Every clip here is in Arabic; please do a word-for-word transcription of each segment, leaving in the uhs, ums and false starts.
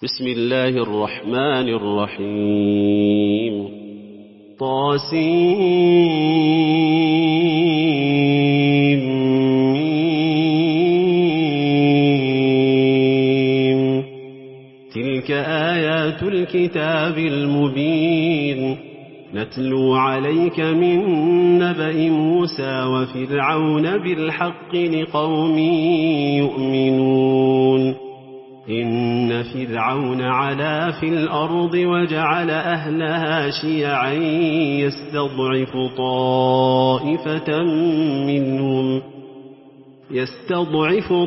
بسم الله الرحمن الرحيم طاسيم تلك آيات الكتاب المبين نتلو عليك من نبأ موسى وفرعون بالحق لقوم يؤمنون إن فرعون علا في الأرض وجعل أهلها شيعا يستضعف طائفة منهم يستضعف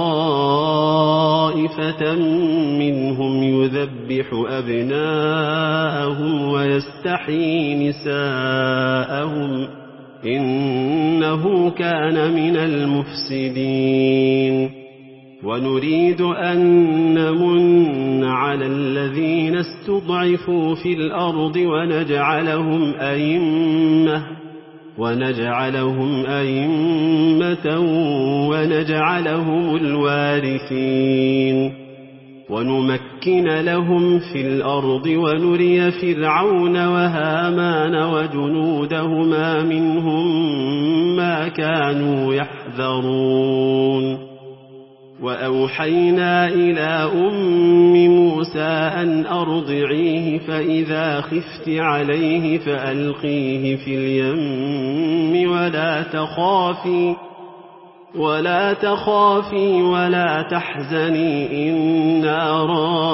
طائفة منهم يذبح أبناءهم ويستحيي نساءهم إنه كان من المفسدين ونريد أن نمن على الذين استضعفوا في الأرض ونجعلهم أئمة ونجعلهم أئمة ونجعلهم الوارثين ونمكن لهم في الأرض ونري فرعون وهامان وجنودهما منهم ما كانوا يحذرون وأوحينا إلى أم موسى أن أرضعيه فإذا خفت عليه فألقيه في اليم ولا تخافي ولا تخافي ولا تحزني إنا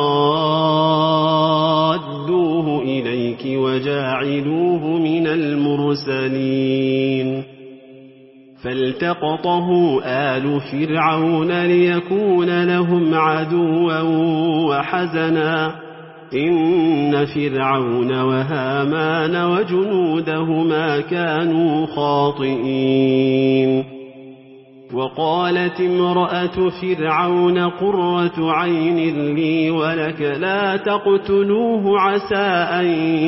رادوه إليك وجاعلوه من المرسلين فالتقطه آل فرعون ليكون لهم عدوا وحزنا إن فرعون وهامان وجنودهما كانوا خاطئين وقالت امرأة فرعون قرة عين لي ولك لا تقتلوه عسى أن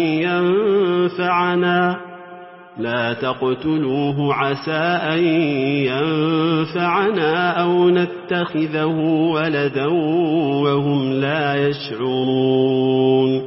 ينفعنا لا تقتلوه عسى أن ينفعنا أو نتخذه ولدا وهم لا يشعرون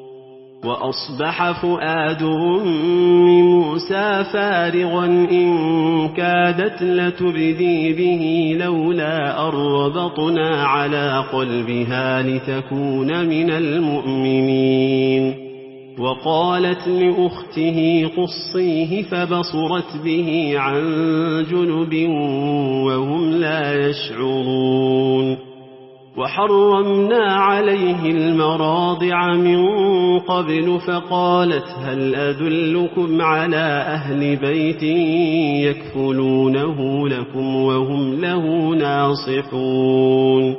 وأصبح فؤاد أم موسى فارغا إن كادت لتبدي به لولا أن ربطنا على قلبها لتكون من المؤمنين وقالت لأخته قصيه فبصرت به عن جنب وهم لا يشعرون وحرمنا عليه المراضع من قبل فقالت هل أدلكم على أهل بيت يكفلونه لكم وهم له ناصحون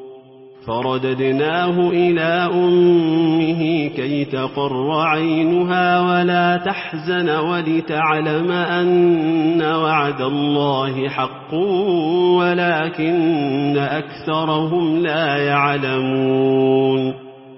فرددناه إلى أمه كي تقر عينها ولا تحزن ولتعلم أن وعد الله حق ولكن أكثرهم لا يعلمون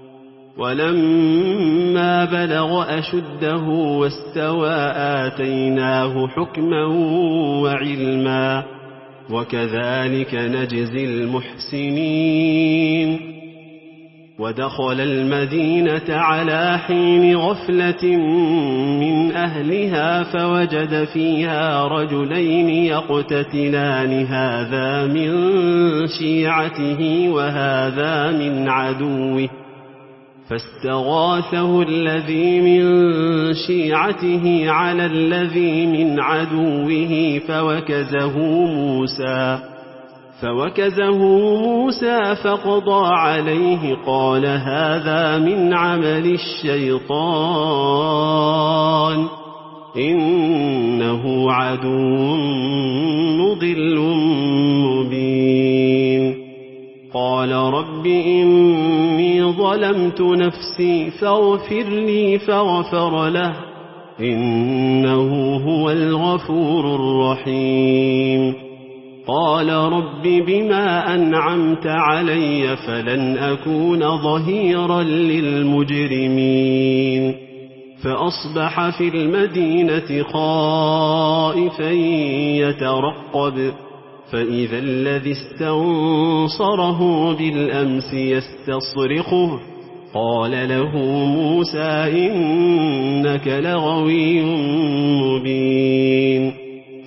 ولما بلغ أشده واستوى آتيناه حكما وعلما وكذلك نجزي المحسنين ودخل المدينة على حين غفلة من أهلها فوجد فيها رجلين يقتتلان هذا من شيعته وهذا من عدوه فاستغاثه الذي من شيعته على الذي من عدوه فوكزه موسى فوكزه موسى فقضى عليه قال هذا من عمل الشيطان إنه عدو مضل مبين قال رب إني ظلمت نفسي فاغفر لي فغفر له إنه هو الغفور الرحيم قال رب بما أنعمت علي فلن أكون ظهيرا للمجرمين فأصبح في المدينة خائفا يترقب فإذا الذي استنصره بالأمس يستصرخه قال له موسى إنك لغوي مبين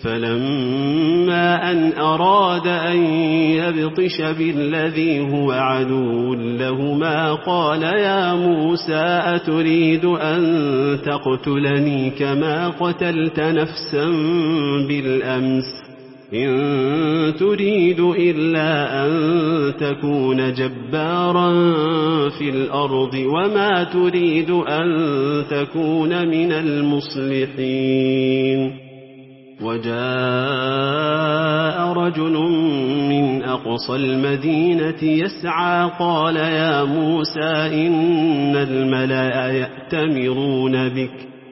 فلما أن أراد أن يبطش بالذي هو عدو لهما قال يا موسى أتريد أن تقتلني كما قتلت نفسا بالأمس إن تريد إلا أن تكون جبارا في الأرض وما تريد أن تكون من المصلحين وجاء رجل من أقصى المدينة يسعى قال يا موسى إن الملأ يأتمرون بك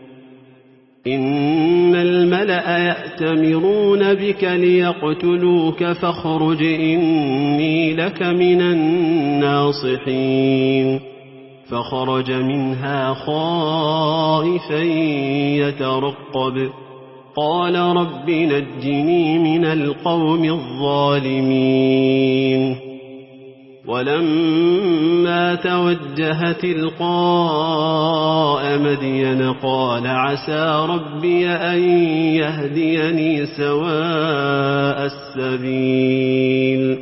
إن الملأ يأتمرون بك ليقتلوك فاخرج إني لك من الناصحين فخرج منها خائفا يترقب قال رب نجني من القوم الظالمين ولما توجه تلقاء مدين قال عسى ربي أن يهديني سواء السبيل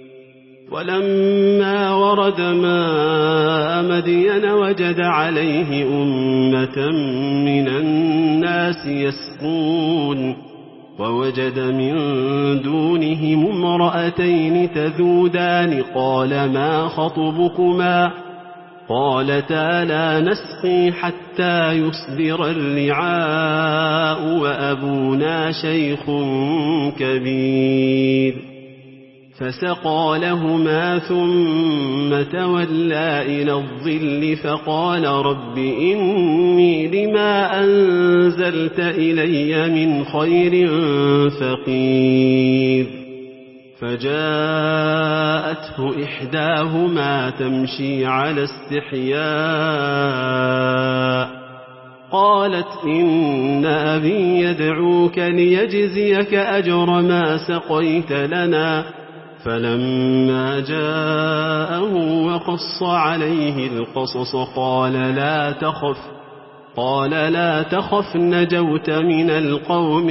ولما ورد ماء مدين وجد عليه أمة من الناس يسقون ووجد من دونهم امرأتين تذودان قال ما خطبكما قالتا لا نسقي حتى يصدر الرعاء وأبونا شيخ كبير فسقى لهما ثم تولى إلى الظل فقال رب إني لما أنزلت إلي من خير فقير فجاءته إحداهما تمشي على استحياء قالت إن أبي يدعوك ليجزيك أجر ما سقيت لنا فلما جاءه وقص عليه القصص قال لا تخف قال لا تخف نجوت من القوم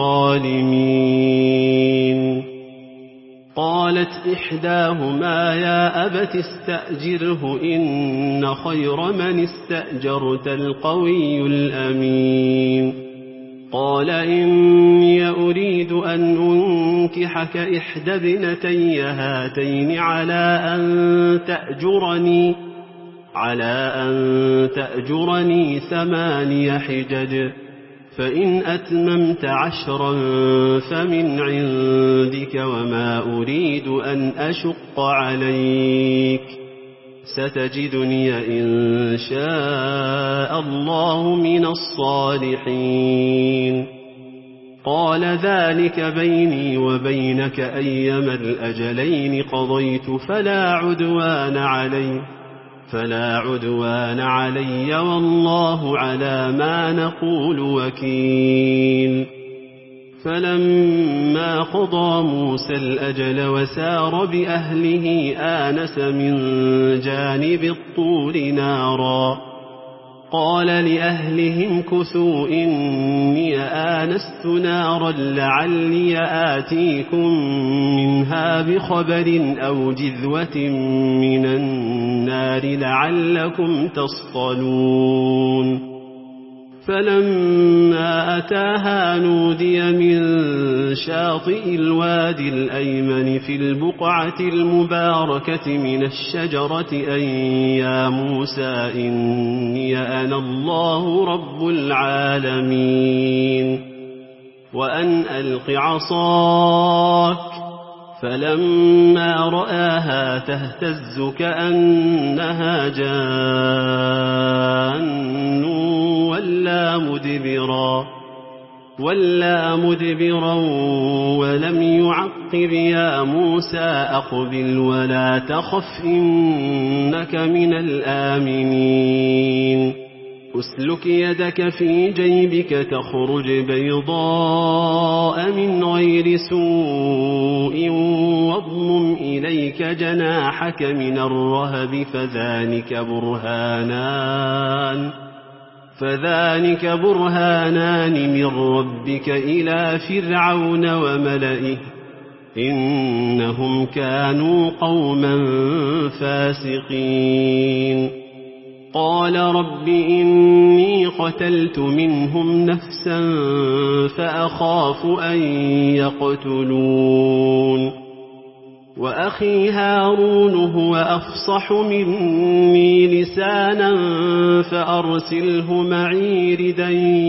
الظالمين قالت إحداهما يا أبت استأجره إن خير من استأجرت القوي الأمين قال إني أريد أن أنكحك إحدى ابنتي هاتين على أن تأجرني على أن تأجرني ثماني حجج فإن أتممت عشرا فمن عندك وما أريد أن أشق عليك ستجدني إن شاء الله من الصالحين قال ذلك بيني وبينك أيما الأجلين قضيت فلا عدوان علي فلا عدوان علي والله على ما نقول وكيل فلما قضى موسى الأجل وسار بأهله آنس من جانب الطور نارا قال لأهلهم كثوا إني آنست نارا لعلي آتيكم منها بخبر أو جذوة من النار لعلكم تصطلون فلما أتاها نودي من شاطئ الوادي الأيمن في البقعة المباركة من الشجرة أن يا موسى إني أنا الله رب العالمين وأن ألق عصاك فلما رآها تهتز كأنها جان ولا مدبرا ولا مدبرا ولم يعقب يا موسى أقبل ولا تخف إنك من الآمنين أسلك يدك في جيبك تخرج بيضاء من غير سوء واضمم إليك جناحك من الرهب فذلك برهانان فذلك برهانان من ربك إلى فرعون وملئه إنهم كانوا قوما فاسقين قال رب إني قتلت منهم نفسا فأخاف أن يقتلون وأخي هارون هو أفصح مني لسانا فأرسله معي ردا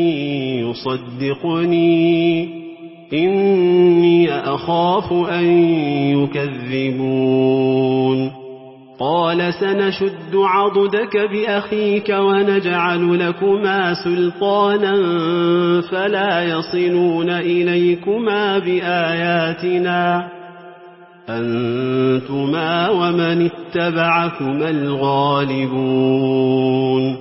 يصدقني إني أخاف أن يكذبون قال سنشد عضدك بأخيك ونجعل لكما سلطانا فلا يصلون إليكما بآياتنا أنتما ومن اتبعكما الغالبون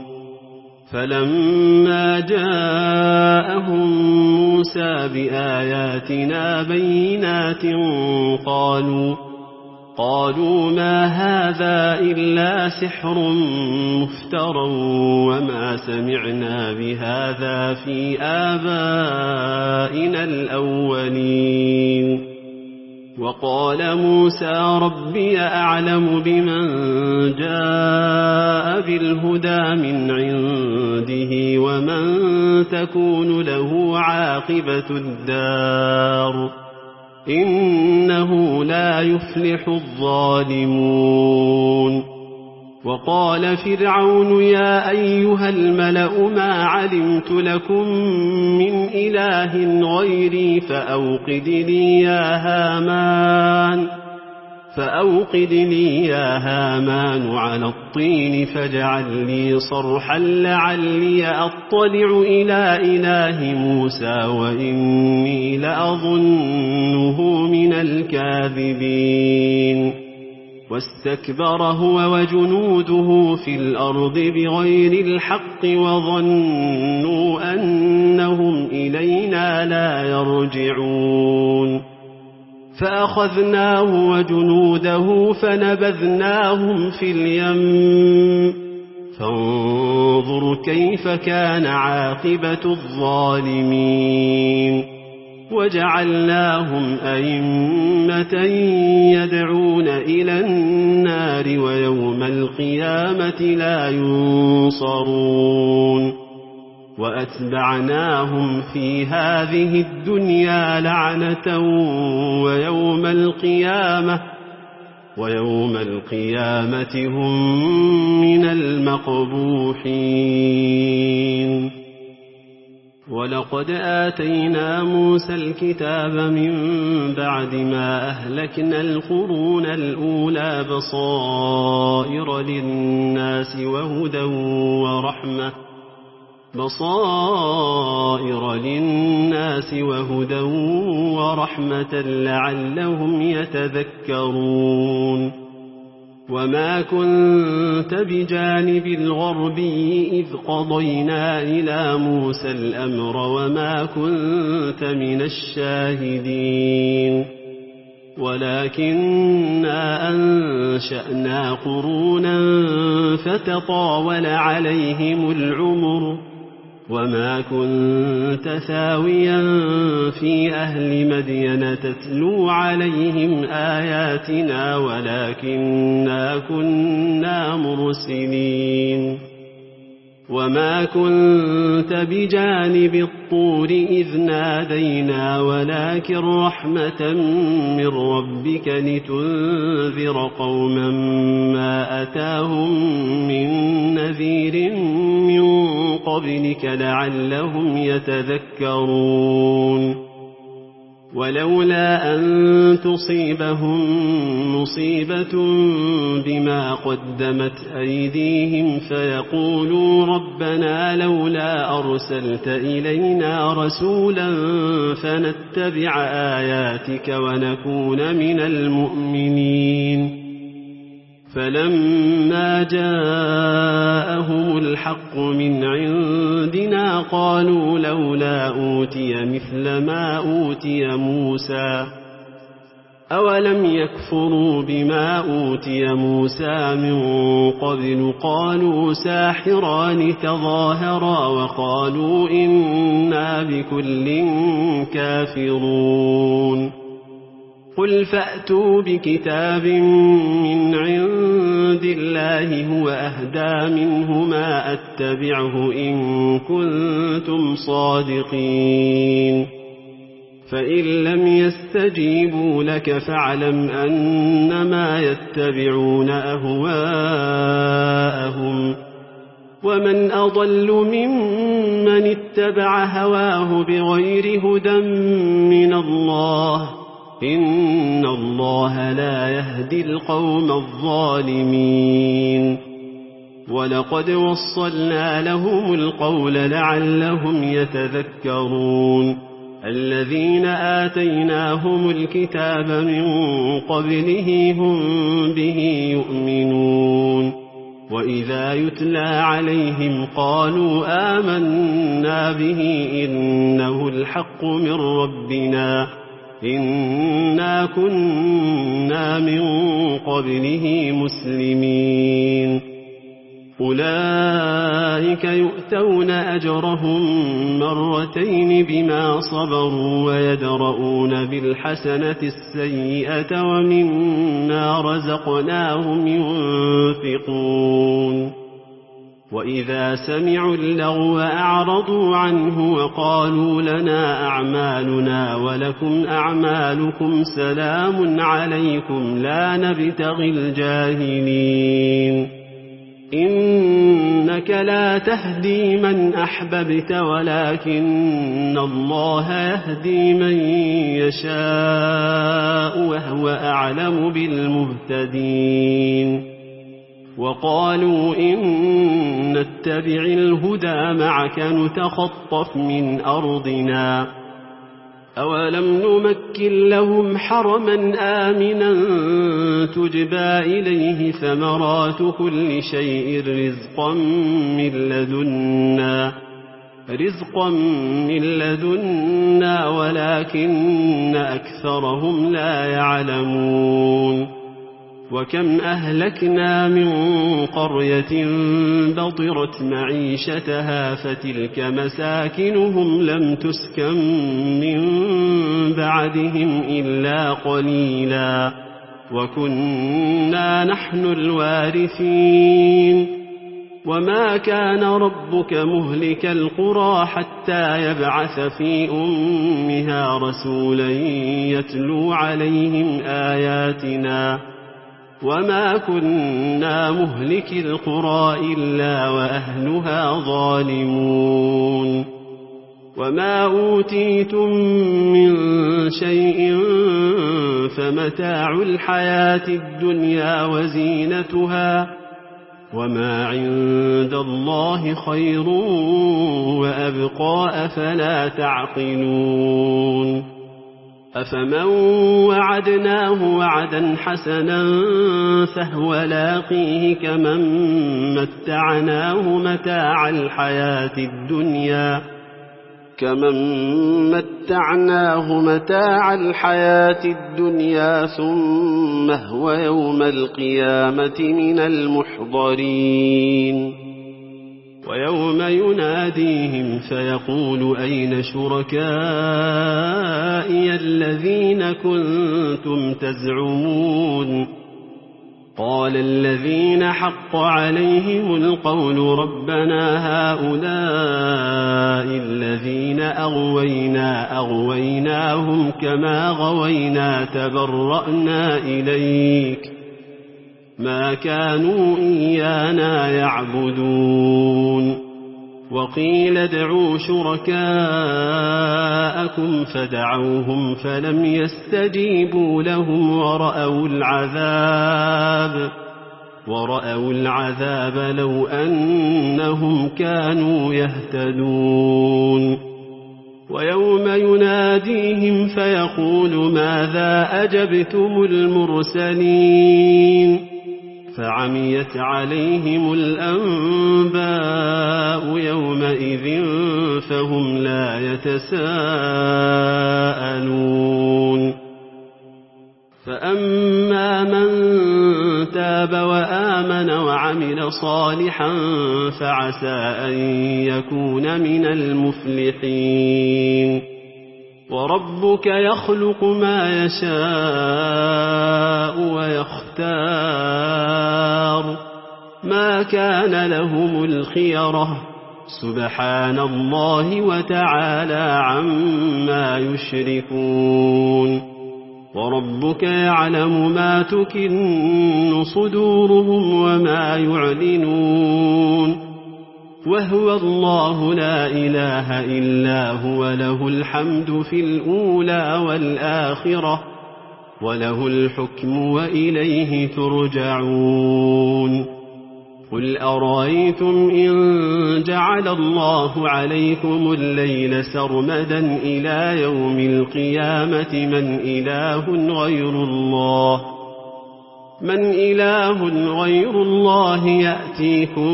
فلما جاءهم موسى بآياتنا بينات قالوا قالوا ما هذا إلا سحر مفترى وما سمعنا بهذا في آبائنا الأولين وقال موسى ربي أعلم بمن جاء بالهدى من عنده ومن تكون له عاقبة الدار إنه لا يفلح الظالمون وقال فرعون يا أيها الملأ ما علمت لكم من إله غيري فأوقد لي يا هامان فأوقد لي يا هامان على الطين فاجعل لي صرحا لعلي أطلع إلى إله موسى وإني لأظنه من الكاذبين واستكبر هو وجنوده في الأرض بغير الحق وظنوا أنهم إلينا لا يرجعون فأخذناه وجنوده فنبذناهم في اليم فانظر كيف كان عاقبة الظالمين وجعلناهم أئمة يدعون إلى النار ويوم القيامة لا ينصرون وأتبعناهم في هذه الدنيا لعنة ويوم القيامة ويوم القيامة هم من المقبوحين ولقد آتينا موسى الكتاب من بعد ما أهلكنا القرون الأولى بصائر للناس وهدى ورحمة بصائر للناس وهدى ورحمة لعلهم يتذكرون وما كنت بجانب الغربي إذ قضينا إلى موسى الأمر وما كنت من الشاهدين ولكننا أنشأنا قرونا فتطاول عليهم العمر وما كنت ثاويا في أهل مدين تتلو عليهم آياتنا ولكننا كنا مرسلين وما كنت بجانب الطور إذ نادينا ولكن رحمة من ربك لتنذر قوما ما أتاهم من نذير من قبلك لعلهم يتذكرون ولولا أن تصيبهم مصيبة بما قدمت أيديهم فيقولوا ربنا لولا أرسلت إلينا رسولا فنتبع آياتك ونكون من المؤمنين فلما جاءهم جاءهم الحق من عندنا قالوا لولا أوتي مثل ما أوتي موسى أولم يكفروا بما أوتي موسى من قبل قالوا ساحران تظاهرا وقالوا إنا بكل كافرون قل فأتوا بكتاب من عند الله هو أهدى منهما أتبعه إن كنتم صادقين فإن لم يستجيبوا لك فاعلم أنما يتبعون أهواءهم ومن أضل ممن اتبع هواه بغير هدى من الله إن الله لا يهدي القوم الظالمين ولقد وصلنا لهم القول لعلهم يتذكرون الذين آتيناهم الكتاب من قبله هم به يؤمنون وإذا يتلى عليهم قالوا آمنا به إنه الحق من ربنا إنا كنا من قبله مسلمين أولئك يؤتون أجرهم مرتين بما صبروا ويدرؤون بالحسنة السيئة ومما رزقناهم ينفقون وإذا سمعوا اللغو أعرضوا عنه وقالوا لنا أعمالنا ولكم أعمالكم سلام عليكم لا نبتغي الجاهلين إنك لا تهدي من أحببت ولكن الله يهدي من يشاء وهو أعلم بالمهتدين وقالوا إن نتبع الهدى معك نتخطف من أرضنا أولم نمكن لهم حرما آمنا تجبى إليه ثمرات كل شيء رزقا من لدنا رزقا من لدنا ولكن أكثرهم لا يعلمون وكم أهلكنا من قرية بطرت معيشتها فتلك مساكنهم لم تسكن من بعدهم إلا قليلا وكنا نحن الوارثين وما كان ربك مهلك القرى حتى يبعث في أمها رسولا يتلو عليهم آياتنا وما كنا مهلك القرى إلا وأهلها ظالمون وما أوتيتم من شيء فمتاع الحياة الدنيا وزينتها وما عند الله خير وأبقى أفلا تعقلون أفمن وعدناه وعدا حسنا فهو لاقيه كمن متعناه متاع الحياة الدنيا كمن متعناه متاع الحياة الدنيا ثم هو يوم القيامة من المحضرين ويوم يناديهم فيقول أين شركائي الذين كنتم تزعمون قال الذين حق عليهم القول ربنا هؤلاء الذين أغوينا أغويناهم كما غوينا تبرأنا إليك ما كانوا إيانا يعبدون وقيل ادعوا شركاءكم فدعوهم فلم يستجيبوا لهم ورأوا العذاب ورأوا العذاب لو أنهم كانوا يهتدون ويوم يناديهم فيقول ماذا أجبتم المرسلين فعميت عليهم الأنباء يومئذ فهم لا يتساءلون فأما من تاب وآمن وعمل صالحا فعسى أن يكون من المفلحين وربك يخلق ما يشاء ويختار ما كان لهم الخيرة سبحان الله وتعالى عما يشركون وربك يعلم ما تكن صدورهم وما يعلنون وهو الله لا إله إلا هو له الحمد في الأولى والآخرة وله الحكم وإليه ترجعون قل أرأيتم إن جعل الله عليكم الليل سرمدا إلى يوم القيامة من إله غير الله من إله غير الله يأتيكم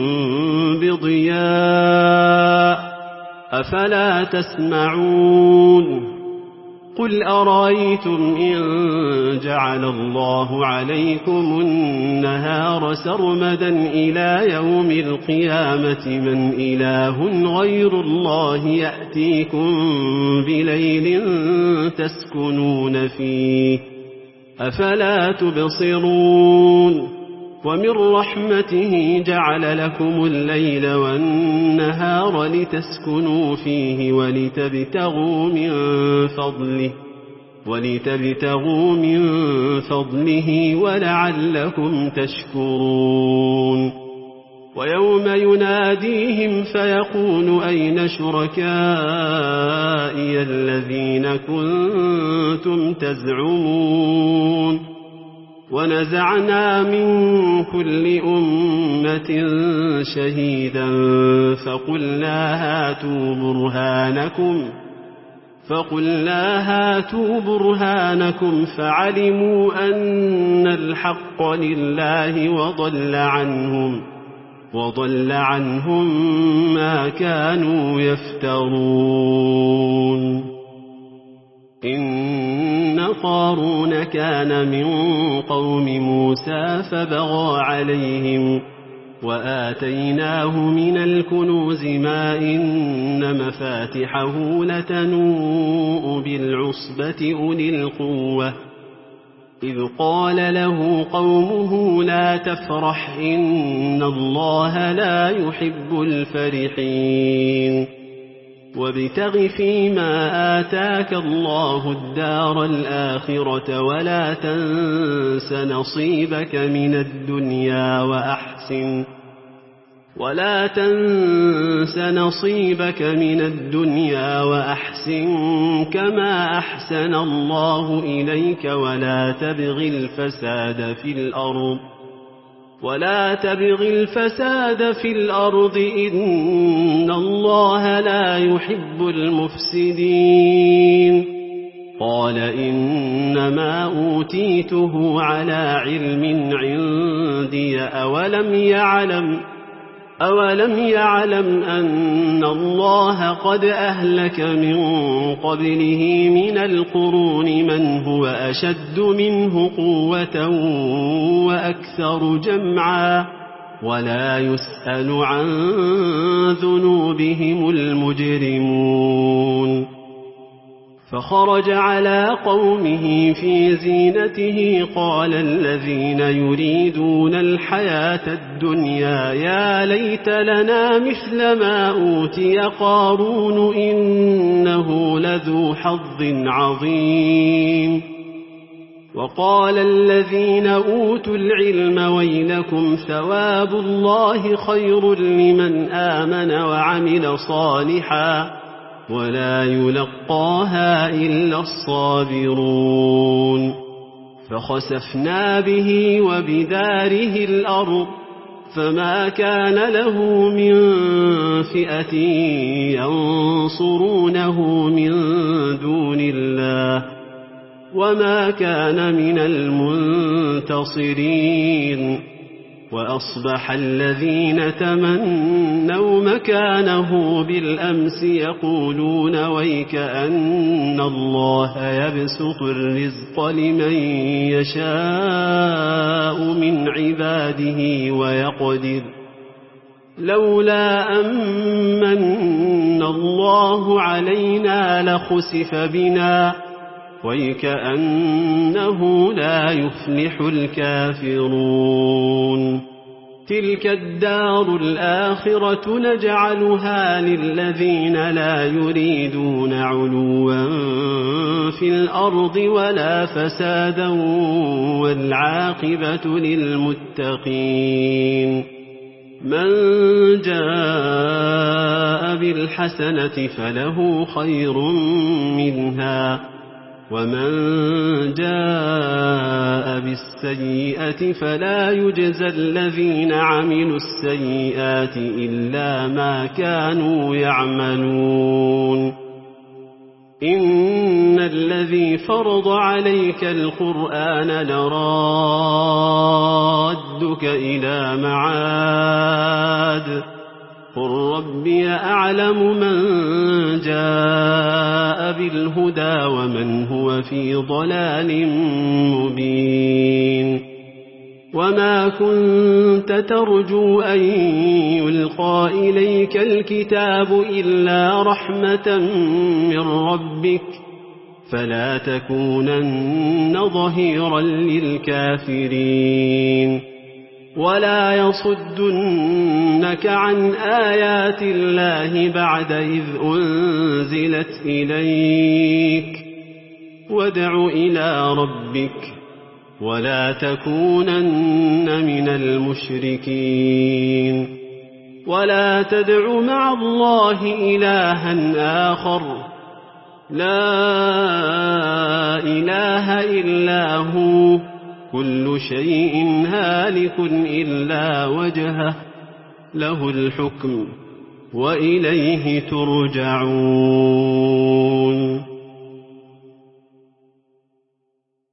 بضياء أفلا تسمعون قل أرأيتم إن جعل الله عليكم النهار سرمدا إلى يوم القيامة من إله غير الله يأتيكم بليل تسكنون فيه أفلا تبصرون ومن رحمته جعل لكم الليل والنهار لتسكنوا فيه ولتبتغوا من فضله ولتبتغوا من فضله ولعلكم تشكرون ويوم يناديهم فيقول أين شركائي الذين كنتم تزعمون ونزعنا من كل أمة شهيدا فقلنا هاتوا برهانكم فقلنا هاتوا برهانكم فعلموا أن الحق لله وضل عنهم وضل عنهم ما كانوا يفترون إن قارون كان من قوم موسى فبغى عليهم وآتيناه من الكنوز ما إن مفاتحه لتنوء بالعصبة أولي القوة إذ قال له قومه لا تفرح إن الله لا يحب الفرحين وابتغ فيما آتاك الله الدار الآخرة ولا تنس نصيبك من الدنيا وأحسن ولا تنس نصيبك من الدنيا وأحسن كما أحسن الله إليك ولا تبغ الفساد في الأرض ولا تبغ الفساد في الأرض إن الله لا يحب المفسدين قال إنما أوتيته على علم عندي أولم يعلم أولم يعلم أن الله قد أهلك من قبله من القرون من هو أشد منه قوة وأكثر جمعا ولا يسأل عن ذنوبهم المجرمون فخرج على قومه في زينته قال الذين يريدون الحياة الدنيا يا ليت لنا مثل ما أوتي قارون إنه لذو حظ عظيم وقال الذين أوتوا العلم ويلكم ثواب الله خير لمن آمن وعمل صالحا ولا يلقاها إلا الصابرون فخسفنا به وبداره الأرض فما كان له من فئة ينصرونه من دون الله وما كان من المنتصرين وأصبح الذين تمنوا مكانه بالأمس يقولون ويك أن الله يبسط الرزق لمن يشاء من عباده ويقدر لولا أمن الله علينا لخسف بنا ويكأنه لا يفلح الكافرون تلك الدار الآخرة نجعلها للذين لا يريدون علوا في الأرض ولا فسادا والعاقبة للمتقين من جاء بالحسنة فله خير منها ومن جاء بالسيئة فلا يجزى الذين عملوا السيئات إلا ما كانوا يعملون إن الذي فرض عليك القرآن لرادك إلى معاد قل ربي أعلم من جاء بالهدى ومن هو في ضلال مبين وما كنت ترجو أن يلقى إليك الكتاب إلا رحمة من ربك فلا تكونن ظهيرا للكافرين ولا يصدنك عن آيات الله بعد إذ أنزلت إليك وادع إلى ربك ولا تكونن من المشركين ولا تدع مع الله إلها آخر لا إله إلا هو كل شيء هالك إلا وجهه له الحكم وإليه ترجعون